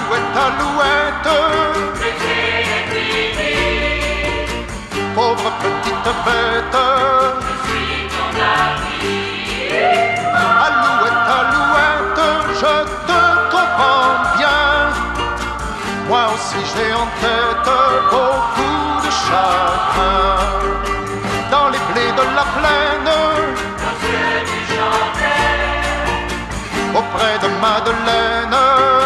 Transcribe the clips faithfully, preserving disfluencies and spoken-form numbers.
Alouette, alouette, pauvre petite bête, alouette, alouette, je te comprends bien. Moi aussi j'ai en tête beaucoup de chagrin. Dans les blés de la plaine, auprès de Madeleine,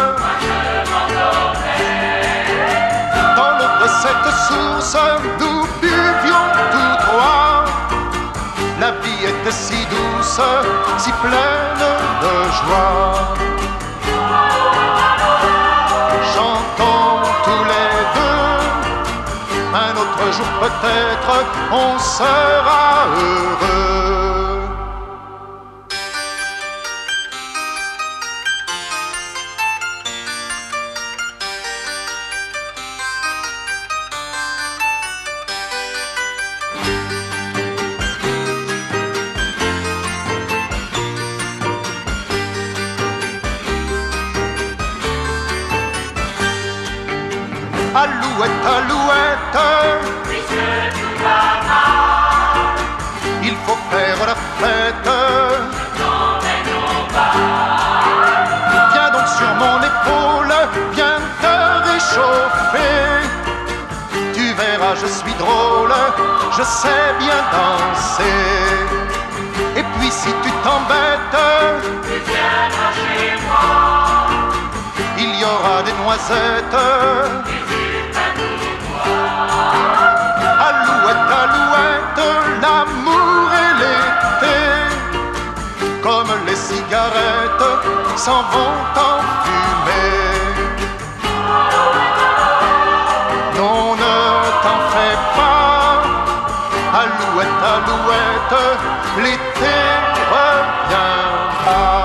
dans l'eau de cette source, nous buvions tous trois. La vie était si douce, si pleine de joie. Chantons tous les deux, un autre jour peut-être on sera heureux. Alouette, alouette, puisque tout va mal, il faut faire la fête. Viens donc sur mon épaule, viens te réchauffer. Tu verras, je suis drôle, je sais bien danser. Et puis si tu t'embêtes, tu viendras chez moi. Il y aura des noisettes. Alouette, alouette, l'amour et l'été, comme les cigarettes, s'en vont en fumée. Non, ne t'en fais pas, alouette, alouette, l'été reviendra.